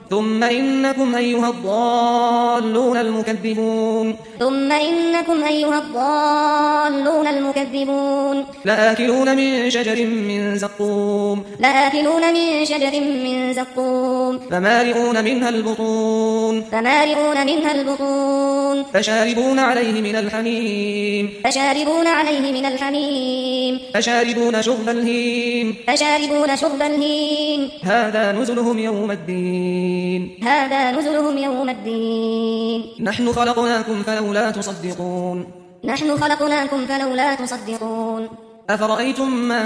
ثم إنكم أيها الضالون المكذبون ثم إنكم أيها الضالون المكذبون لآكلون من شجر من زقوم لآكلون من شجر من زقوم فمالئون منها البطون فمالئون منها البطون فشاربون عليه من الحميم فشاربون عليه من الحميم فشاربون شرب الهيم فشاربون شرب الهيم هذا نزلهم يوم الدين هذا نزلهم يوم الدين نحن خلقناكم فلولا تصدقون نحن خلقناكم فلولا تصدقون أفرأيتم ما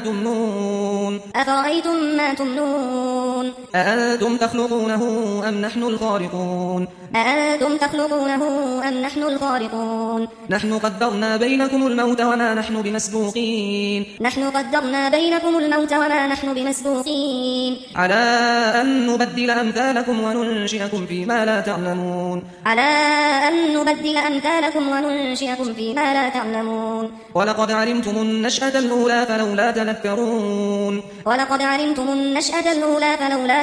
تمنون أفرأيتم ما تمنون أأنتم تخلقونه أم نحن الخالقون أأنتم تخلقونه أم نحن الخالقون نحن قدرنا بينكم الموت وما نحن بمسبوقين نحن قدرنا بينكم الموت وما نحن بمسبوقين على أن نبدل أمثالكم وننشئكم فيما لا تعلمون على أن نبدل أمثالكم وننشئكم فيما لا تعلمون ولقد علمتم النشأة الأولى فلولا تذكرون ولقد علمتم النشأة الأولى فلولا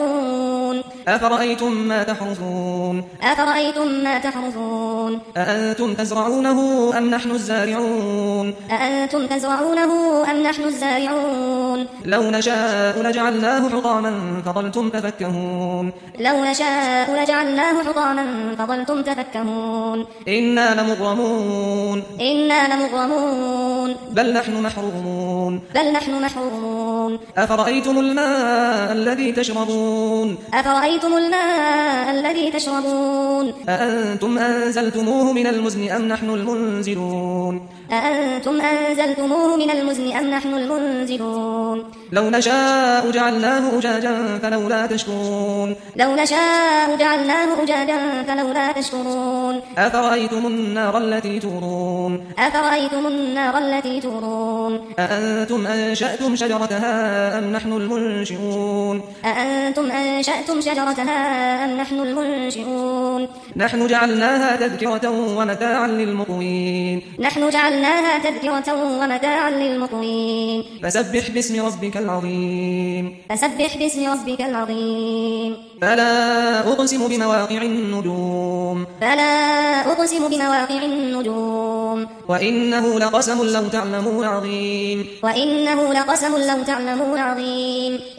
تذكرون أفرأيتم ما تحرثون أفرأيتم ما تحرثون أأنتم تزرعونه أم نحن الزارعون أأنتم تزرعونه أم نحن الزارعون لو نشاء لجعلناه حطاما فظلتم تفكهون لو نشاء لجعلناه حطاما فظلتم تفكهون إنا لمغرمون إنا لمغرمون بل نحن محرومون بل نحن محرومون أفرأيتم الماء الذي تشربون أفرأيتم الماء الذي تشربون أأنتم أنزلتموه من المزن أم نحن المنزلون أأنتم أنزلتموه من المزن أم نحن المنزلون لو نشاء جعلناه أجاجا فلولا تشكرون لو نشاء جعلناه أجاجا فلولا تشكرون أفرأيتم النار التي تورون أفرأيتم النار التي تورون أأنتم أنشأتم شجرتها أم نحن المنشئون أأنتم أنشأتم شجرتها أم نحن المنشئون نحن جعلناها تذكرة ومتاعا للمقوين نحن جعلناها تذكرة ومتاعا للمقوين فسبح باسم ربك العظيم فسبح باسم ربك العظيم فلا أقسم بمواقع النجوم فلا أقسم بمواقع النجوم وإنه لقسم لو تعلمون عظيم وإنه لقسم لو تعلمون عظيم